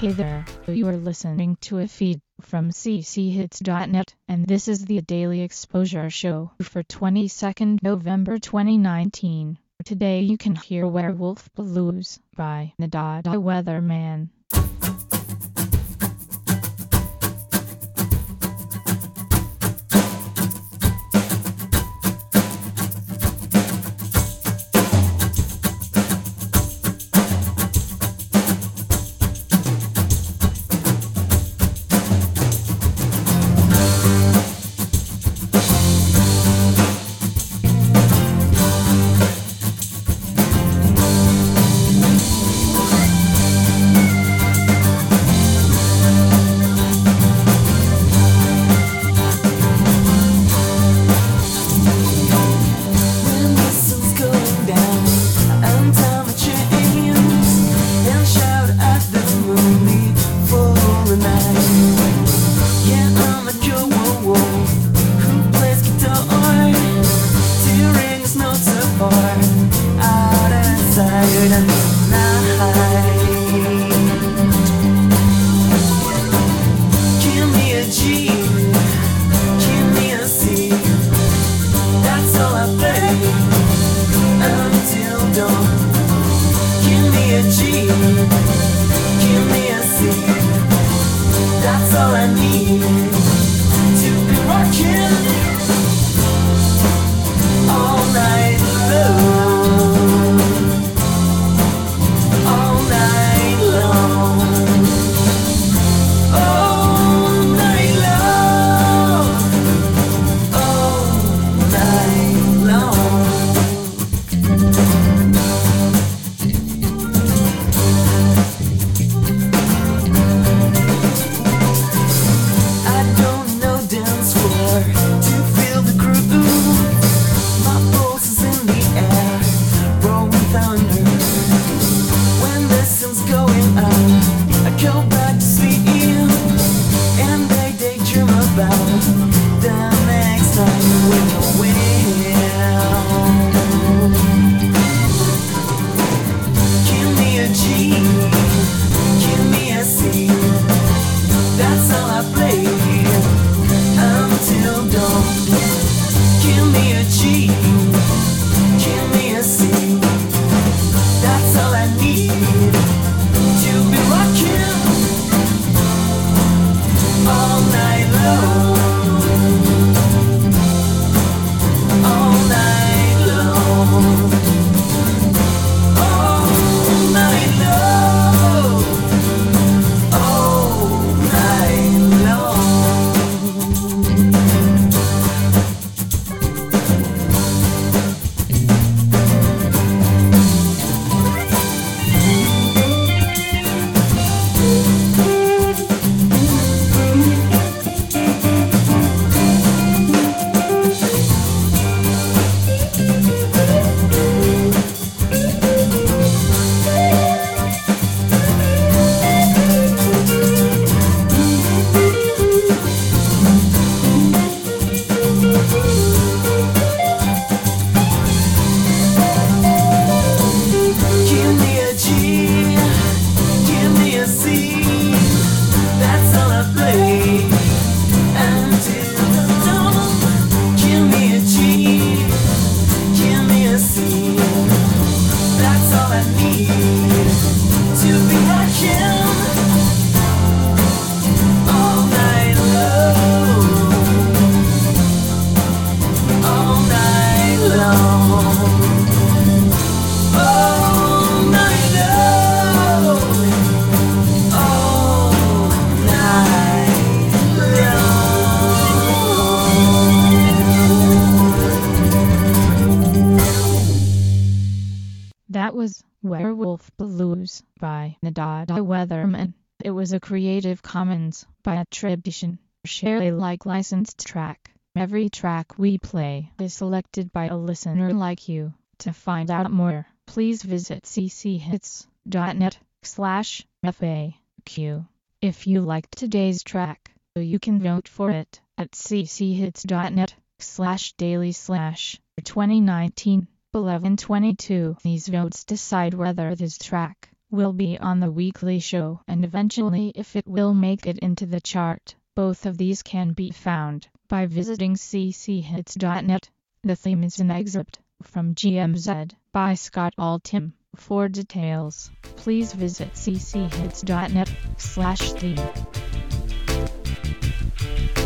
Hey there, you are listening to a feed from cchits.net, and this is the Daily Exposure Show for 22nd November 2019. Today you can hear Werewolf Blues by Nadada Weatherman. That was Werewolf Blues by Nadada Weatherman. It was a Creative Commons by attribution, share Alike licensed track. Every track we play is selected by a listener like you. To find out more, please visit cchits.net/FAQ. If you liked today's track, you can vote for it at cchits.net/daily/2019. 1122. These votes decide whether this track will be on the weekly show and eventually if it will make it into the chart. Both of these can be found by visiting cchits.net. The theme is an excerpt from GMZ by Scott Altham. For details, please visit cchits.net/theme.